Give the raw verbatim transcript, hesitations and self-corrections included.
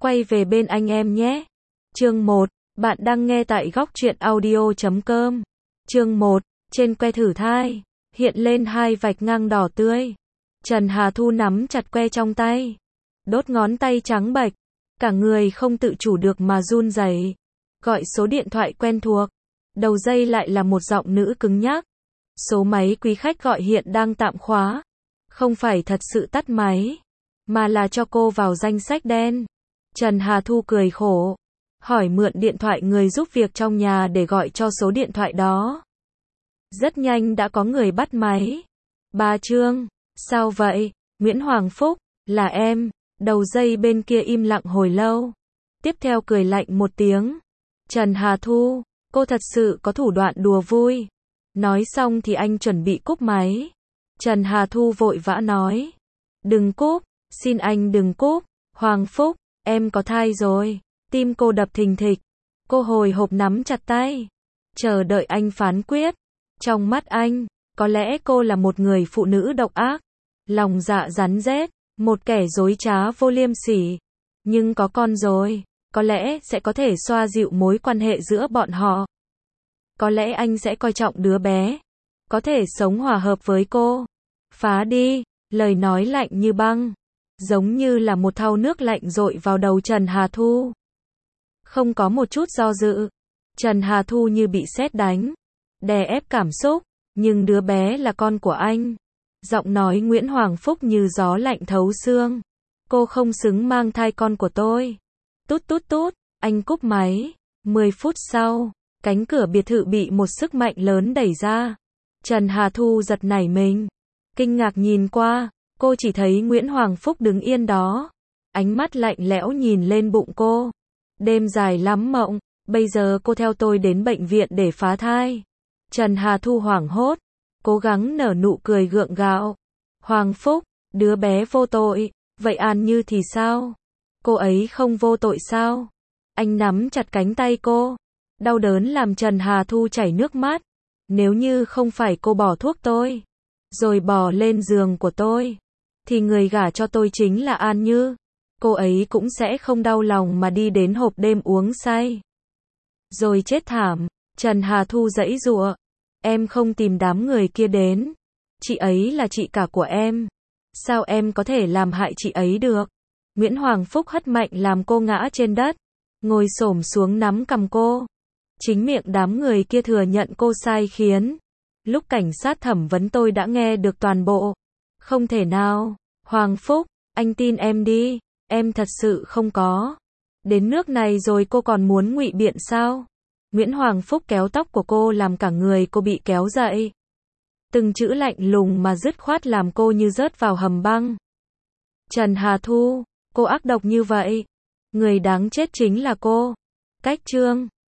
Quay về bên anh em nhé. Chương một. Bạn đang nghe tại góc truyện audio chấm com. Chương một. Trên que thử thai, hiện lên hai vạch ngang đỏ tươi. Trần Hà Thu nắm chặt que trong tay. Đốt ngón tay trắng bệch. Cả người không tự chủ được mà run rẩy. Gọi số điện thoại quen thuộc. Đầu dây lại là một giọng nữ cứng nhắc. Số máy quý khách gọi hiện đang tạm khóa. Không phải thật sự tắt máy, mà là cho cô vào danh sách đen. Trần Hà Thu cười khổ. Hỏi mượn điện thoại người giúp việc trong nhà để gọi cho số điện thoại đó. Rất nhanh đã có người bắt máy. Ba Trương, sao vậy? Nguyễn Hoàng Phúc, là em. Đầu dây bên kia im lặng hồi lâu. Tiếp theo cười lạnh một tiếng. Trần Hà Thu, cô thật sự có thủ đoạn đùa vui. Nói xong thì anh chuẩn bị cúp máy. Trần Hà Thu vội vã nói. Đừng cúp, xin anh đừng cúp. Hoàng Phúc, em có thai rồi. Tim cô đập thình thịch. Cô hồi hộp nắm chặt tay. Chờ đợi anh phán quyết. Trong mắt anh, có lẽ cô là một người phụ nữ độc ác. Lòng dạ rắn rết. Một kẻ dối trá vô liêm sỉ. Nhưng có con rồi, có lẽ sẽ có thể xoa dịu mối quan hệ giữa bọn họ. Có lẽ anh sẽ coi trọng đứa bé. Có thể sống hòa hợp với cô. Phá đi, lời nói lạnh như băng. Giống như là một thau nước lạnh dội vào đầu Trần Hà Thu. Không có một chút do dự. Trần Hà Thu như bị sét đánh. Đè ép cảm xúc. Nhưng đứa bé là con của anh. Giọng nói Nguyễn Hoàng Phúc như gió lạnh thấu xương. Cô không xứng mang thai con của tôi. Tút tút tút, anh cúp máy. Mười phút sau, cánh cửa biệt thự bị một sức mạnh lớn đẩy ra. Trần Hà Thu giật nảy mình. Kinh ngạc nhìn qua, cô chỉ thấy Nguyễn Hoàng Phúc đứng yên đó. Ánh mắt lạnh lẽo nhìn lên bụng cô. Đêm dài lắm mộng, bây giờ cô theo tôi đến bệnh viện để phá thai. Trần Hà Thu hoảng hốt, cố gắng nở nụ cười gượng gạo. Hoàng Phúc, đứa bé vô tội, vậy An Như thì sao? Cô ấy không vô tội sao? Anh nắm chặt cánh tay cô. Đau đớn làm Trần Hà Thu chảy nước mắt. Nếu như không phải cô bỏ thuốc tôi, rồi bò lên giường của tôi, thì người gả cho tôi chính là An Như. Cô ấy cũng sẽ không đau lòng mà đi đến hộp đêm uống say. Rồi chết thảm. Trần Hà Thu giãy giụa. Em không tìm đám người kia đến. Chị ấy là chị cả của em. Sao em có thể làm hại chị ấy được? Nguyễn Hoàng Phúc hất mạnh làm cô ngã trên đất. Ngồi xổm xuống nắm cằm cô. Chính miệng đám người kia thừa nhận cô sai khiến. Lúc cảnh sát thẩm vấn tôi đã nghe được toàn bộ. Không thể nào. Hoàng Phúc, anh tin em đi. Em thật sự không có. Đến nước này rồi cô còn muốn ngụy biện sao? Nguyễn Hoàng Phúc kéo tóc của cô làm cả người cô bị kéo dậy. Từng chữ lạnh lùng mà dứt khoát làm cô như rớt vào hầm băng. Trần Hà Thu, cô ác độc như vậy. Người đáng chết chính là cô. Cách Trương.